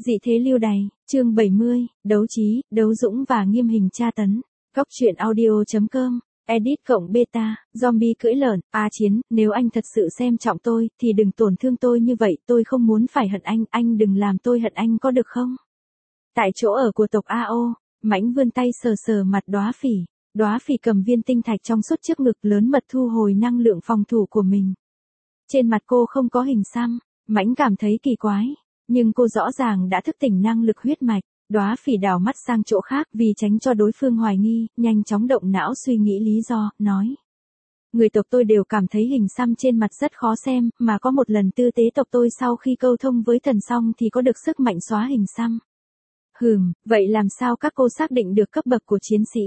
Dị thế lưu đày, chương 70, đấu trí, đấu dũng và nghiêm hình tra tấn. Góc truyện audio.com, edit cộng beta, zombie cưỡi lợn, chiến, nếu anh thật sự xem trọng tôi, thì đừng tổn thương tôi như vậy, tôi không muốn phải hận anh đừng làm tôi hận anh có được không? Tại chỗ ở của tộc AO, Mãnh vươn tay sờ sờ mặt Đóa phỉ cầm viên tinh thạch trong suốt trước ngực lớn mật thu hồi năng lượng phòng thủ của mình. Trên mặt cô không có hình xăm, Mãnh cảm thấy kỳ quái. Nhưng cô rõ ràng đã thức tỉnh năng lực huyết mạch, Đóa phỉ đảo mắt sang chỗ khác vì tránh cho đối phương hoài nghi, nhanh chóng động não suy nghĩ lý do, nói. Người tộc tôi đều cảm thấy hình xăm trên mặt rất khó xem, mà có một lần tư tế tộc tôi sau khi câu thông với thần xong thì có được sức mạnh xóa hình xăm. Vậy làm sao các cô xác định được cấp bậc của chiến sĩ?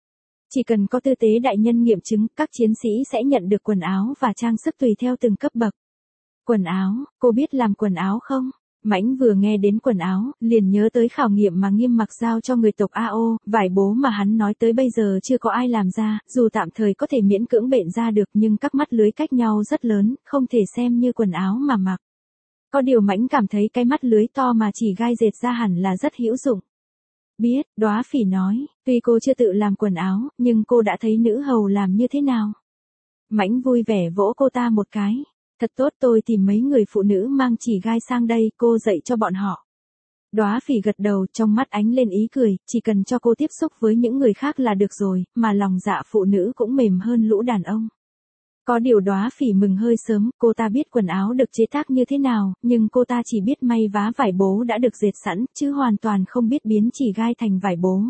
Chỉ cần có tư tế đại nhân nghiệm chứng, các chiến sĩ sẽ nhận được quần áo và trang sức tùy theo từng cấp bậc. Quần áo, cô biết làm quần áo không? Mãnh vừa nghe đến quần áo, liền nhớ tới khảo nghiệm mà Nghiêm mặc giao cho người tộc AO, vải bố mà hắn nói tới bây giờ chưa có ai làm ra, dù tạm thời có thể miễn cưỡng bện ra được nhưng các mắt lưới cách nhau rất lớn, không thể xem như quần áo mà mặc. Có điều Mãnh cảm thấy cái mắt lưới to mà chỉ gai dệt ra hẳn là rất hữu dụng. Biết, Đóa phỉ nói, tuy cô chưa tự làm quần áo, nhưng cô đã thấy nữ hầu làm như thế nào. Mãnh vui vẻ vỗ cô ta một cái. Thật tốt, tôi tìm mấy người phụ nữ mang chỉ gai sang đây, cô dạy cho bọn họ. Đóa phỉ gật đầu, trong mắt ánh lên ý cười, chỉ cần cho cô tiếp xúc với những người khác là được rồi, mà lòng dạ phụ nữ cũng mềm hơn lũ đàn ông. Có điều Đóa phỉ mừng hơi sớm, cô ta biết quần áo được chế tác như thế nào, nhưng cô ta chỉ biết may vá vải bố đã được dệt sẵn, chứ hoàn toàn không biết biến chỉ gai thành vải bố.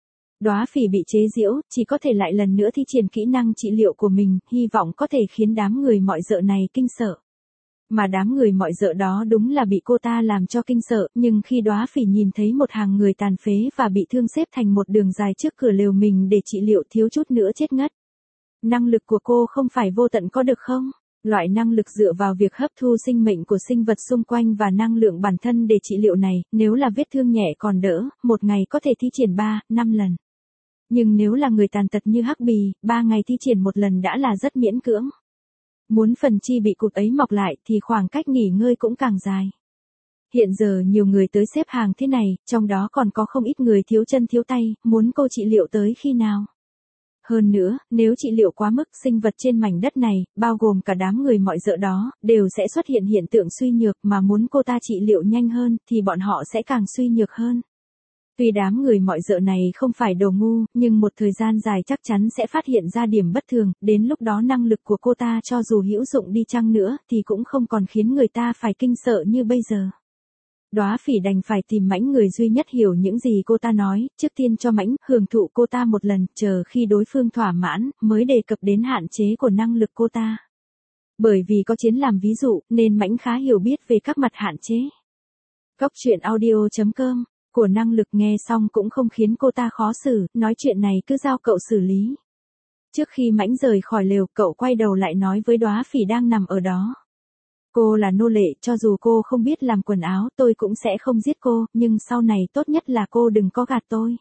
Đóa phỉ bị chế giễu, chỉ có thể lại lần nữa thi triển kỹ năng trị liệu của mình, hy vọng có thể khiến đám người mọi dợ này kinh sợ. Mà đám người mọi dợ đó đúng là bị cô ta làm cho kinh sợ, nhưng khi Đóa phỉ nhìn thấy một hàng người tàn phế và bị thương xếp thành một đường dài trước cửa lều mình để trị liệu thiếu chút nữa chết ngất. Năng lực của cô không phải vô tận có được không? Loại năng lực dựa vào việc hấp thu sinh mệnh của sinh vật xung quanh và năng lượng bản thân để trị liệu này, nếu là vết thương nhẹ còn đỡ, một ngày có thể thi triển 3-5 lần. Nhưng nếu là người tàn tật như Hắc Bì, 3 ngày thi triển một lần đã là rất miễn cưỡng. Muốn phần chi bị cụt ấy mọc lại thì khoảng cách nghỉ ngơi cũng càng dài. Hiện giờ nhiều người tới xếp hàng thế này, trong đó còn có không ít người thiếu chân thiếu tay, muốn cô trị liệu tới khi nào? Hơn nữa, nếu trị liệu quá mức, sinh vật trên mảnh đất này, bao gồm cả đám người mọi dợ đó, đều sẽ xuất hiện hiện tượng suy nhược, mà muốn cô ta trị liệu nhanh hơn, thì bọn họ sẽ càng suy nhược hơn. Tuy đám người mọi dợ này không phải đồ ngu, nhưng một thời gian dài chắc chắn sẽ phát hiện ra điểm bất thường, đến lúc đó năng lực của cô ta cho dù hữu dụng đi chăng nữa, thì cũng không còn khiến người ta phải kinh sợ như bây giờ. Đóa phỉ đành phải tìm Mãnh người duy nhất hiểu những gì cô ta nói, trước tiên cho Mãnh hưởng thụ cô ta một lần, chờ khi đối phương thỏa mãn, mới đề cập đến hạn chế của năng lực cô ta. Bởi vì có chiến làm ví dụ, nên Mãnh khá hiểu biết về các mặt hạn chế. Góc truyện audio.com của năng lực nghe xong cũng không khiến cô ta khó xử, nói chuyện này cứ giao cậu xử lý. Trước khi Mãnh rời khỏi lều, cậu quay đầu lại nói với Đóa phỉ đang nằm ở đó. Cô là nô lệ, cho dù cô không biết làm quần áo, tôi cũng sẽ không giết cô, nhưng sau này tốt nhất là cô đừng có gạt tôi.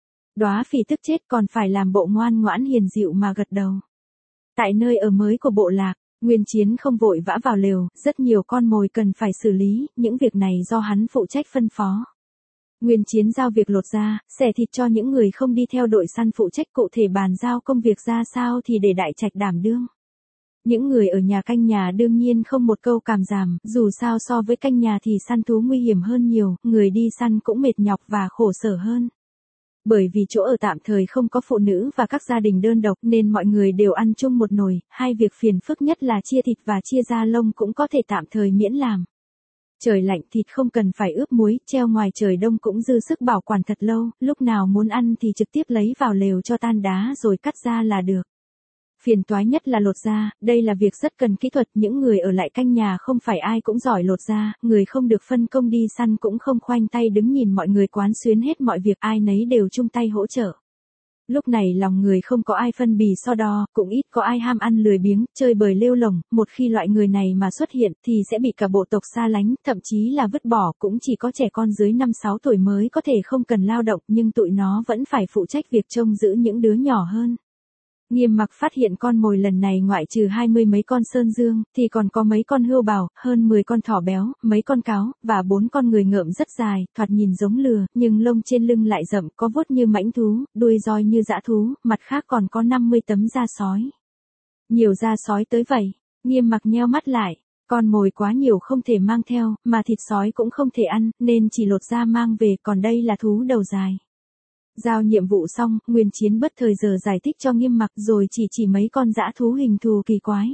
Đóa phỉ tức chết còn phải làm bộ ngoan ngoãn hiền dịu mà gật đầu. Tại nơi ở mới của bộ lạc, Nguyên Chiến không vội vã vào lều, rất nhiều con mồi cần phải xử lý, những việc này do hắn phụ trách phân phó. Nguyên Chiến giao việc lột da, xẻ thịt cho những người không đi theo đội săn phụ trách cụ thể bàn giao công việc ra sao thì để đại trạch đảm đương. Những người ở nhà canh nhà đương nhiên không một câu cảm giảm, dù sao so với canh nhà thì săn thú nguy hiểm hơn nhiều, người đi săn cũng mệt nhọc và khổ sở hơn. Bởi vì chỗ ở tạm thời không có phụ nữ và các gia đình đơn độc nên mọi người đều ăn chung một nồi, hai việc phiền phức nhất là chia thịt và chia da lông cũng có thể tạm thời miễn làm. Trời lạnh thịt không cần phải ướp muối, treo ngoài trời đông cũng dư sức bảo quản thật lâu, lúc nào muốn ăn thì trực tiếp lấy vào lều cho tan đá rồi cắt ra là được. Phiền toái nhất là lột da, đây là việc rất cần kỹ thuật, những người ở lại canh nhà không phải ai cũng giỏi lột da, người không được phân công đi săn cũng không khoanh tay đứng nhìn mọi người quán xuyến hết mọi việc, ai nấy đều chung tay hỗ trợ. Lúc này lòng người không có ai phân bì so đo, cũng ít có ai ham ăn lười biếng, chơi bời lêu lổng, một khi loại người này mà xuất hiện thì sẽ bị cả bộ tộc xa lánh, thậm chí là vứt bỏ, cũng chỉ có trẻ con dưới 5-6 tuổi mới có thể không cần lao động, nhưng tụi nó vẫn phải phụ trách việc trông giữ những đứa nhỏ hơn. Nghiêm Mặc phát hiện con mồi lần này ngoại trừ 20 mấy con sơn dương, thì còn có mấy con hươu bào, hơn 10 con thỏ béo, mấy con cáo, và 4 con người ngợm rất dài, thoạt nhìn giống lừa, nhưng lông trên lưng lại rậm, có vuốt như mãnh thú, đuôi roi như dã thú, mặt khác còn có 50 tấm da sói. Nhiều da sói tới vậy, Nghiêm Mặc nheo mắt lại, con mồi quá nhiều không thể mang theo, mà thịt sói cũng không thể ăn, nên chỉ lột da mang về, còn đây là thú đầu dài. Giao nhiệm vụ xong, Nguyên Chiến bất thời giờ giải thích cho Nghiêm Mặc rồi chỉ mấy con dã thú hình thù kỳ quái.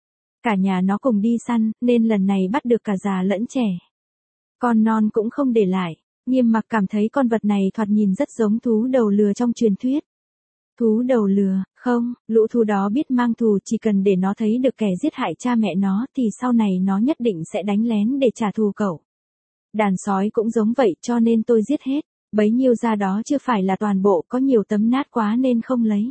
Cả nhà nó cùng đi săn, nên lần này bắt được cả già lẫn trẻ. Con non cũng không để lại. Nghiêm Mặc cảm thấy con vật này thoạt nhìn rất giống thú đầu lừa trong truyền thuyết. Thú đầu lừa, không, lũ thú đó biết mang thù, chỉ cần để nó thấy được kẻ giết hại cha mẹ nó thì sau này nó nhất định sẽ đánh lén để trả thù cậu. Đàn sói cũng giống vậy cho nên tôi giết hết. Bấy nhiêu da đó chưa phải là toàn bộ, có nhiều tấm nát quá nên không lấy.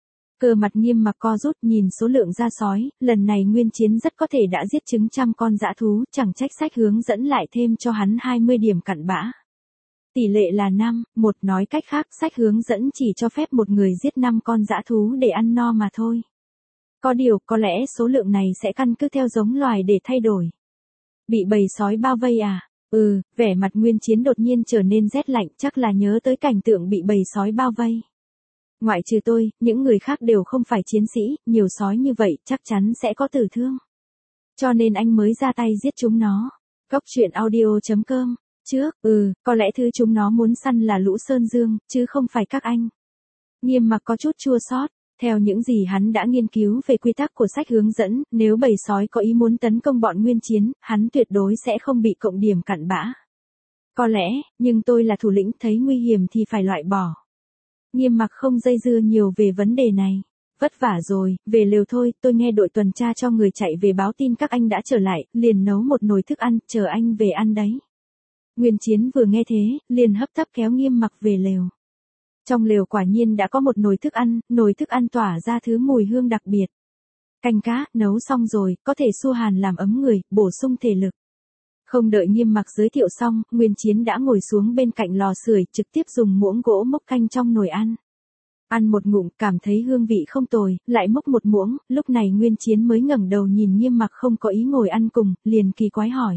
Cơ mặt Nghiêm Mặc co rút nhìn số lượng da sói, lần này Nguyên Chiến rất có thể đã giết chứng trăm con dã thú, chẳng trách sách hướng dẫn lại thêm cho hắn 20 điểm cặn bã. Tỷ lệ là 5-1, nói cách khác sách hướng dẫn chỉ cho phép một người giết 5 con dã thú để ăn no mà thôi. Có điều, có lẽ số lượng này sẽ căn cứ theo giống loài để thay đổi. Bị bầy sói bao vây à? Vẻ mặt Nguyên Chiến đột nhiên trở nên rét lạnh, chắc là nhớ tới cảnh tượng bị bầy sói bao vây. Ngoại trừ tôi, những người khác đều không phải chiến sĩ, nhiều sói như vậy chắc chắn sẽ có tử thương. Cho nên anh mới ra tay giết chúng nó. Góc truyện audio.com. Trước, có lẽ thứ chúng nó muốn săn là lũ sơn dương, chứ không phải các anh. Nghiêm Mặc có chút chua xót. Theo những gì hắn đã nghiên cứu về quy tắc của sách hướng dẫn, nếu bầy sói có ý muốn tấn công bọn Nguyên Chiến, hắn tuyệt đối sẽ không bị cộng điểm cặn bã. Có lẽ, nhưng tôi là thủ lĩnh, thấy nguy hiểm thì phải loại bỏ. Nghiêm Mặc không dây dưa nhiều về vấn đề này. Vất vả rồi, về lều thôi, tôi nghe đội tuần tra cho người chạy về báo tin các anh đã trở lại, liền nấu một nồi thức ăn, chờ anh về ăn đấy. Nguyên Chiến vừa nghe thế, liền hấp tấp kéo Nghiêm Mặc về lều. Trong lều quả nhiên đã có một nồi thức ăn tỏa ra thứ mùi hương đặc biệt. Canh cá, nấu xong rồi, có thể xua hàn làm ấm người, bổ sung thể lực. Không đợi Nghiêm Mặc giới thiệu xong, Nguyên Chiến đã ngồi xuống bên cạnh lò sưởi, trực tiếp dùng muỗng gỗ múc canh trong nồi ăn. Ăn một ngụm, cảm thấy hương vị không tồi, lại múc một muỗng, lúc này Nguyên Chiến mới ngẩng đầu nhìn Nghiêm Mặc không có ý ngồi ăn cùng, liền kỳ quái hỏi.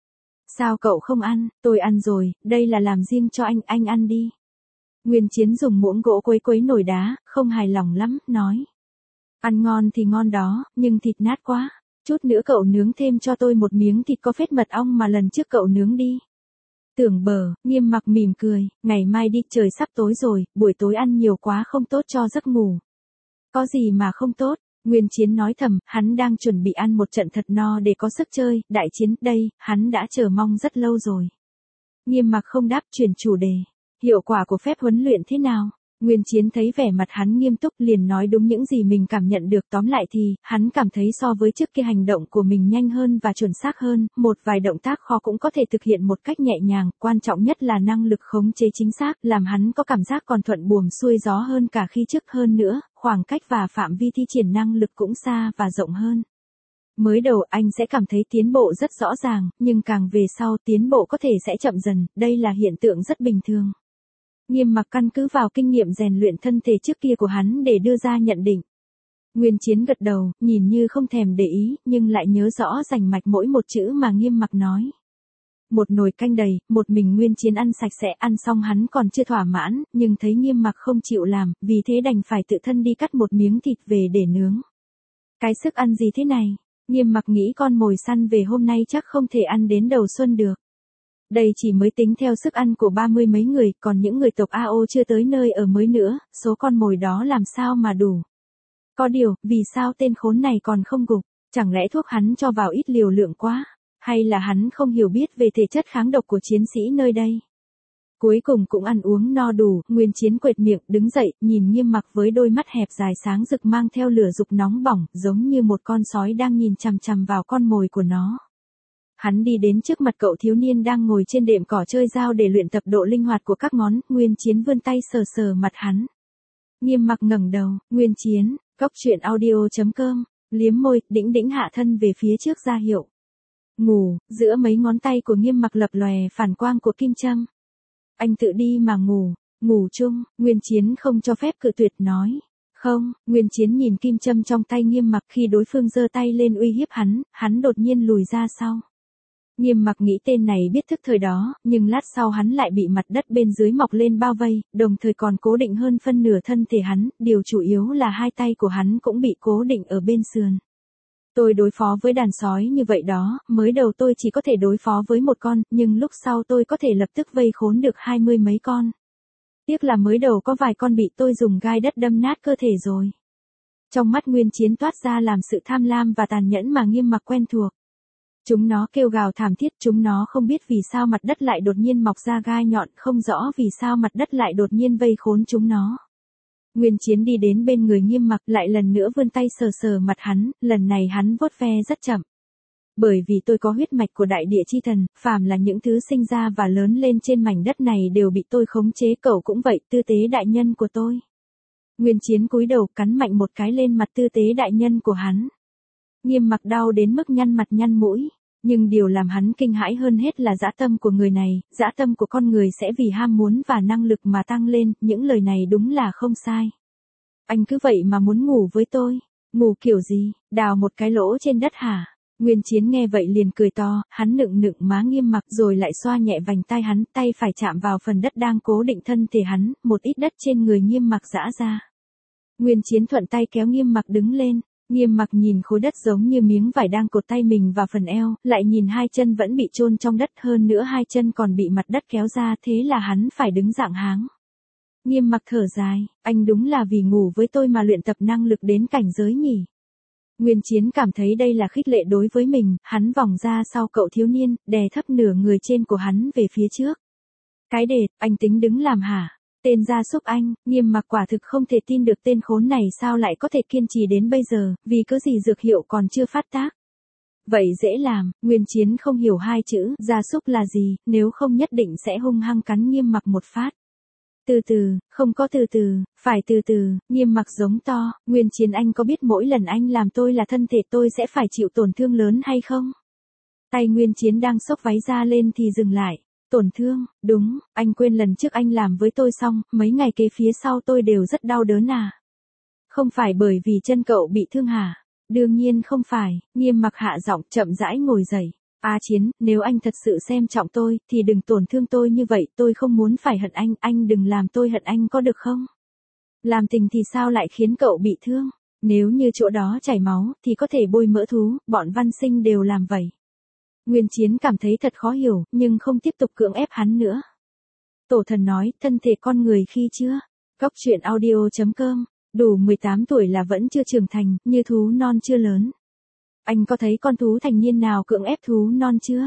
Sao cậu không ăn? Tôi ăn rồi, đây là làm riêng cho anh ăn đi. Nguyên Chiến dùng muỗng gỗ quấy nồi đá, không hài lòng lắm, nói. Ăn ngon thì ngon đó, nhưng thịt nát quá. Chút nữa cậu nướng thêm cho tôi một miếng thịt có phết mật ong mà lần trước cậu nướng đi. Tưởng Bờ, Nghiêm Mặc mỉm cười, ngày mai đi, trời sắp tối rồi, buổi tối ăn nhiều quá không tốt cho giấc ngủ. Có gì mà không tốt, Nguyên Chiến nói thầm, hắn đang chuẩn bị ăn một trận thật no để có sức chơi, đại chiến, đây, hắn đã chờ mong rất lâu rồi. Nghiêm Mặc không đáp, chuyển chủ đề. Hiệu quả của phép huấn luyện thế nào? Nguyên Chiến thấy vẻ mặt hắn nghiêm túc liền nói đúng những gì mình cảm nhận được, tóm lại thì, hắn cảm thấy so với trước kia hành động của mình nhanh hơn và chuẩn xác hơn, một vài động tác khó cũng có thể thực hiện một cách nhẹ nhàng, quan trọng nhất là năng lực khống chế chính xác, làm hắn có cảm giác còn thuận buồm xuôi gió hơn cả khi trước, hơn nữa, khoảng cách và phạm vi thi triển năng lực cũng xa và rộng hơn. Mới đầu anh sẽ cảm thấy tiến bộ rất rõ ràng, nhưng càng về sau tiến bộ có thể sẽ chậm dần, đây là hiện tượng rất bình thường. Nghiêm Mặc căn cứ vào kinh nghiệm rèn luyện thân thể trước kia của hắn để đưa ra nhận định. Nguyên Chiến gật đầu, nhìn như không thèm để ý, nhưng lại nhớ rõ rành mạch mỗi một chữ mà Nghiêm Mặc nói. Một nồi canh đầy, một mình Nguyên Chiến ăn sạch sẽ, ăn xong hắn còn chưa thỏa mãn, nhưng thấy Nghiêm Mặc không chịu làm, vì thế đành phải tự thân đi cắt một miếng thịt về để nướng. Cái sức ăn gì thế này? Nghiêm Mặc nghĩ con mồi săn về hôm nay chắc không thể ăn đến đầu xuân được. Đây chỉ mới tính theo sức ăn của 30 mấy người, còn những người tộc AO chưa tới nơi ở mới nữa, số con mồi đó làm sao mà đủ. Có điều, vì sao tên khốn này còn không gục, chẳng lẽ thuốc hắn cho vào ít liều lượng quá, hay là hắn không hiểu biết về thể chất kháng độc của chiến sĩ nơi đây. Cuối cùng cũng ăn uống no đủ, Nguyên Chiến quệt miệng, đứng dậy, nhìn Nghiêm Mặc với đôi mắt hẹp dài sáng rực mang theo lửa dục nóng bỏng, giống như một con sói đang nhìn chằm chằm vào con mồi của nó. Hắn đi đến trước mặt cậu thiếu niên đang ngồi trên đệm cỏ chơi dao để luyện tập độ linh hoạt của các ngón, Nguyên Chiến vươn tay sờ sờ mặt hắn. Nghiêm Mặc ngẩng đầu, Nguyên Chiến, góc truyện audio.com, liếm môi, đĩnh đĩnh hạ thân về phía trước ra hiệu. Ngủ, giữa mấy ngón tay của Nghiêm Mặc lập lòe phản quang của kim châm. Anh tự đi mà ngủ chung, Nguyên Chiến không cho phép cự tuyệt nói. Không, Nguyên Chiến nhìn kim châm trong tay Nghiêm Mặc, khi đối phương giơ tay lên uy hiếp hắn đột nhiên lùi ra sau. Nghiêm Mặc nghĩ tên này biết thức thời đó, nhưng lát sau hắn lại bị mặt đất bên dưới mọc lên bao vây, đồng thời còn cố định hơn phân nửa thân thể hắn, điều chủ yếu là hai tay của hắn cũng bị cố định ở bên sườn. Tôi đối phó với đàn sói như vậy đó, mới đầu tôi chỉ có thể đối phó với một con, nhưng lúc sau tôi có thể lập tức vây khốn được 20 mấy con. Tiếc là mới đầu có vài con bị tôi dùng gai đất đâm nát cơ thể rồi. Trong mắt Nguyên Chiến toát ra làm sự tham lam và tàn nhẫn mà Nghiêm Mặc quen thuộc. Chúng nó kêu gào thảm thiết, chúng nó không biết vì sao mặt đất lại đột nhiên mọc ra gai nhọn, không rõ vì sao mặt đất lại đột nhiên vây khốn chúng nó. Nguyên Chiến đi đến bên người Nghiêm Mặc, lại lần nữa vươn tay sờ sờ mặt hắn, lần này hắn vuốt ve rất chậm. Bởi vì tôi có huyết mạch của đại địa chi thần, phàm là những thứ sinh ra và lớn lên trên mảnh đất này đều bị tôi khống chế, cậu cũng vậy, tư tế đại nhân của tôi. Nguyên Chiến cúi đầu cắn mạnh một cái lên mặt tư tế đại nhân của hắn. Nghiêm Mặc đau đến mức nhăn mặt nhăn mũi, nhưng điều làm hắn kinh hãi hơn hết là dã tâm của người này, dã tâm của con người sẽ vì ham muốn và năng lực mà tăng lên, những lời này đúng là không sai. Anh cứ vậy mà muốn ngủ với tôi, ngủ kiểu gì, đào một cái lỗ trên đất hả? Nguyên Chiến nghe vậy liền cười to, hắn nựng nựng má Nghiêm Mặc rồi lại xoa nhẹ vành tay hắn, tay phải chạm vào phần đất đang cố định thân thể hắn, một ít đất trên người Nghiêm Mặc giã ra. Nguyên Chiến thuận tay kéo Nghiêm Mặc đứng lên. Nghiêm Mặc nhìn khối đất giống như miếng vải đang cột tay mình vào phần eo, lại nhìn hai chân vẫn bị chôn trong đất, hơn nữa hai chân còn bị mặt đất kéo ra, thế là hắn phải đứng dạng háng. Nghiêm Mặc thở dài, anh đúng là vì ngủ với tôi mà luyện tập năng lực đến cảnh giới nhỉ. Nguyên Chiến cảm thấy đây là khích lệ đối với mình, hắn vòng ra sau cậu thiếu niên, đè thấp nửa người trên của hắn về phía trước. Cái đệt, anh tính đứng làm hả? Tên gia súc anh, Nghiêm Mặc quả thực không thể tin được tên khốn này sao lại có thể kiên trì đến bây giờ, vì có gì dược hiệu còn chưa phát tác. Vậy dễ làm, Nguyên Chiến không hiểu hai chữ, gia súc là gì, nếu không nhất định sẽ hung hăng cắn Nghiêm Mặc một phát. Từ từ, không có từ từ, phải từ từ, Nghiêm Mặc giống to, Nguyên Chiến anh có biết mỗi lần anh làm tôi là thân thể tôi sẽ phải chịu tổn thương lớn hay không? Tay Nguyên Chiến đang xốc váy ra lên thì dừng lại. Tổn thương, đúng, anh quên lần trước anh làm với tôi xong, mấy ngày kế phía sau tôi đều rất đau đớn à. Không phải bởi vì chân cậu bị thương hả? Đương nhiên không phải, Nghiêm Mặc hạ giọng chậm rãi ngồi dậy. Chiến, nếu anh thật sự xem trọng tôi, thì đừng tổn thương tôi như vậy, tôi không muốn phải hận anh đừng làm tôi hận anh có được không? Làm tình thì sao lại khiến cậu bị thương? Nếu như chỗ đó chảy máu, thì có thể bôi mỡ thú, bọn văn sinh đều làm vậy. Nguyên Chiến cảm thấy thật khó hiểu, nhưng không tiếp tục cưỡng ép hắn nữa. Tổ thần nói, thân thể con người khi chưa? Góc truyện audio.com, đủ 18 tuổi là vẫn chưa trưởng thành, như thú non chưa lớn. Anh có thấy con thú thành niên nào cưỡng ép thú non chưa?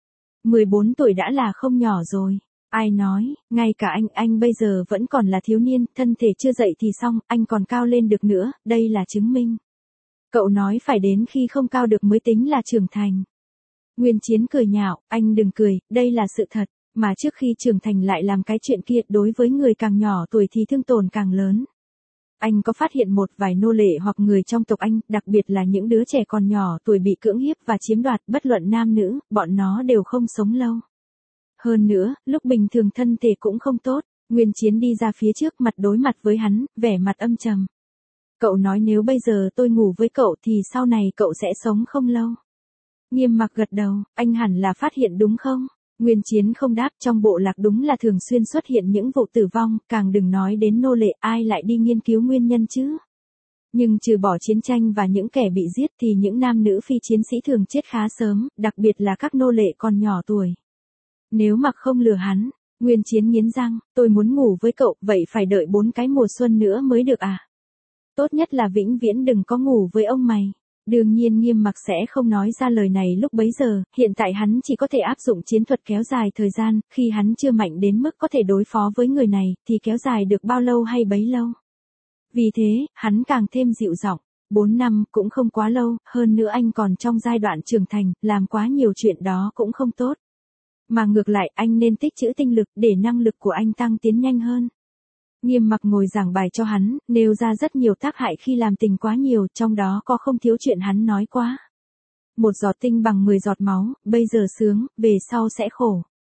14 tuổi đã là không nhỏ rồi. Ai nói, ngay cả anh bây giờ vẫn còn là thiếu niên, thân thể chưa dậy thì xong, anh còn cao lên được nữa, đây là chứng minh. Cậu nói phải đến khi không cao được mới tính là trưởng thành. Nguyên Chiến cười nhạo, anh đừng cười, đây là sự thật, mà trước khi trưởng thành lại làm cái chuyện kia, đối với người càng nhỏ tuổi thì thương tổn càng lớn. Anh có phát hiện một vài nô lệ hoặc người trong tộc anh, đặc biệt là những đứa trẻ còn nhỏ tuổi bị cưỡng hiếp và chiếm đoạt, bất luận nam nữ, bọn nó đều không sống lâu. Hơn nữa, lúc bình thường thân thể cũng không tốt. Nguyên Chiến đi ra phía trước, mặt đối mặt với hắn, vẻ mặt âm trầm. Cậu nói nếu bây giờ tôi ngủ với cậu thì sau này cậu sẽ sống không lâu. Nghiêm Mặc gật đầu, anh hẳn là phát hiện đúng không? Nguyên Chiến không đáp, trong bộ lạc đúng là thường xuyên xuất hiện những vụ tử vong, càng đừng nói đến nô lệ, ai lại đi nghiên cứu nguyên nhân chứ? Nhưng trừ bỏ chiến tranh và những kẻ bị giết thì những nam nữ phi chiến sĩ thường chết khá sớm, đặc biệt là các nô lệ còn nhỏ tuổi. Nếu Mặc không lừa hắn, Nguyên Chiến nghiến răng, tôi muốn ngủ với cậu, vậy phải đợi 4 cái mùa xuân nữa mới được à? Tốt nhất là vĩnh viễn đừng có ngủ với ông mày. Đương nhiên Nghiêm Mặc sẽ không nói ra lời này lúc bấy giờ, hiện tại hắn chỉ có thể áp dụng chiến thuật kéo dài thời gian, khi hắn chưa mạnh đến mức có thể đối phó với người này, thì kéo dài được bao lâu hay bấy lâu. Vì thế, hắn càng thêm dịu giọng, 4 năm cũng không quá lâu, hơn nữa anh còn trong giai đoạn trưởng thành, làm quá nhiều chuyện đó cũng không tốt. Mà ngược lại anh nên tích trữ tinh lực để năng lực của anh tăng tiến nhanh hơn. Nghiêm Mặc ngồi giảng bài cho hắn, nêu ra rất nhiều tác hại khi làm tình quá nhiều, trong đó có không thiếu chuyện hắn nói quá. Một giọt tinh bằng 10 giọt máu, bây giờ sướng, về sau sẽ khổ.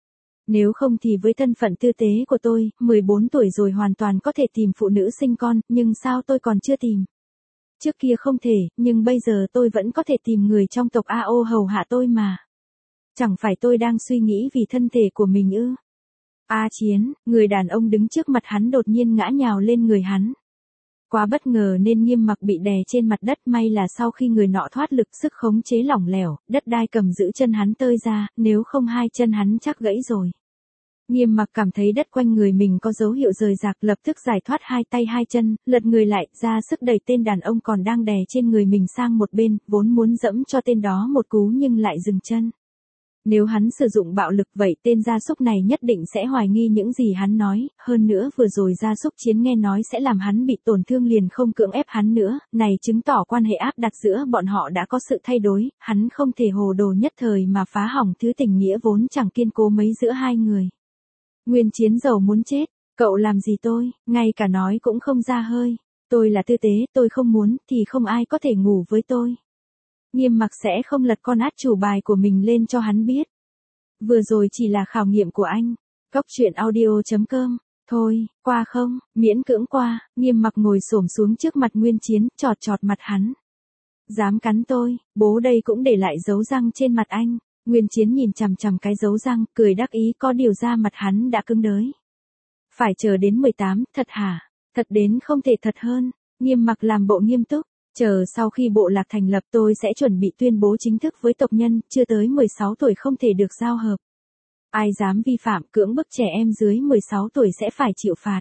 Nếu không thì với thân phận tư tế của tôi, 14 tuổi rồi hoàn toàn có thể tìm phụ nữ sinh con, nhưng sao tôi còn chưa tìm? Trước kia không thể, nhưng bây giờ tôi vẫn có thể tìm người trong tộc AO hầu hạ tôi mà. Chẳng phải tôi đang suy nghĩ vì thân thể của mình ư? A Chiến, người đàn ông đứng trước mặt hắn đột nhiên ngã nhào lên người hắn. Quá bất ngờ nên Nghiêm Mặc bị đè trên mặt đất, may là sau khi người nọ thoát lực sức khống chế lỏng lẻo, đất đai cầm giữ chân hắn tơi ra, nếu không hai chân hắn chắc gãy rồi. Nghiêm Mặc cảm thấy đất quanh người mình có dấu hiệu rời rạc, lập tức giải thoát hai tay hai chân, lật người lại, ra sức đẩy tên đàn ông còn đang đè trên người mình sang một bên, vốn muốn dẫm cho tên đó một cú nhưng lại dừng chân. Nếu hắn sử dụng bạo lực vậy tên gia súc này nhất định sẽ hoài nghi những gì hắn nói, hơn nữa vừa rồi gia súc Chiến nghe nói sẽ làm hắn bị tổn thương liền không cưỡng ép hắn nữa, này chứng tỏ quan hệ áp đặt giữa bọn họ đã có sự thay đổi, hắn không thể hồ đồ nhất thời mà phá hỏng thứ tình nghĩa vốn chẳng kiên cố mấy giữa hai người. Nguyên Chiến giàu muốn chết, cậu làm gì tôi, ngay cả nói cũng không ra hơi, tôi là tư tế, tôi không muốn thì không ai có thể ngủ với tôi. Nghiêm Mặc sẽ không lật con át chủ bài của mình lên cho hắn biết. Vừa rồi chỉ là khảo nghiệm của anh. Cóc truyện audio.com. Thôi, qua không, miễn cưỡng qua. Nghiêm Mặc ngồi xổm xuống trước mặt Nguyên Chiến, chọt chọt mặt hắn. Dám cắn tôi, bố đây cũng để lại dấu răng trên mặt anh. Nguyên Chiến nhìn chằm chằm cái dấu răng, cười đắc ý, có điều ra mặt hắn đã cứng đới. Phải chờ đến 18, thật hả? Thật đến không thể thật hơn. Nghiêm Mặc làm bộ nghiêm túc. Chờ sau khi bộ lạc thành lập tôi sẽ chuẩn bị tuyên bố chính thức với tộc nhân, chưa tới 16 tuổi không thể được giao hợp. Ai dám vi phạm cưỡng bức trẻ em dưới 16 tuổi sẽ phải chịu phạt.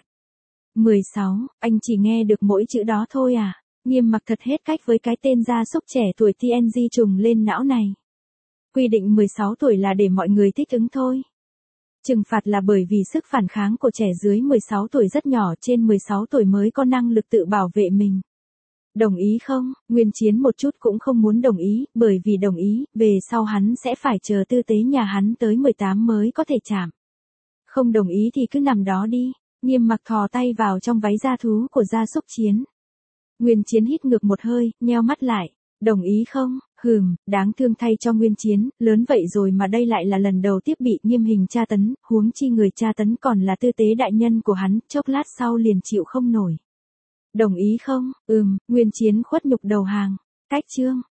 16, anh chỉ nghe được mỗi chữ đó thôi à? Nghiêm Mặc thật hết cách với cái tên gia súc trẻ tuổi TNG trùng lên não này. Quy định 16 tuổi là để mọi người thích ứng thôi. Trừng phạt là bởi vì sức phản kháng của trẻ dưới 16 tuổi rất nhỏ, trên 16 tuổi mới có năng lực tự bảo vệ mình. Đồng ý không? Nguyên Chiến một chút cũng không muốn đồng ý, bởi vì đồng ý, về sau hắn sẽ phải chờ tư tế nhà hắn tới 18 mới có thể chạm. Không đồng ý thì cứ nằm đó đi. Nghiêm Mặc thò tay vào trong váy da thú của gia súc Chiến. Nguyên Chiến hít ngược một hơi, nheo mắt lại. Đồng ý không? Đáng thương thay cho Nguyên Chiến, lớn vậy rồi mà đây lại là lần đầu tiếp bị nghiêm hình tra tấn, huống chi người tra tấn còn là tư tế đại nhân của hắn, chốc lát sau liền chịu không nổi. Đồng ý không? Nguyên Chiến khuất nhục đầu hàng. Cách chương.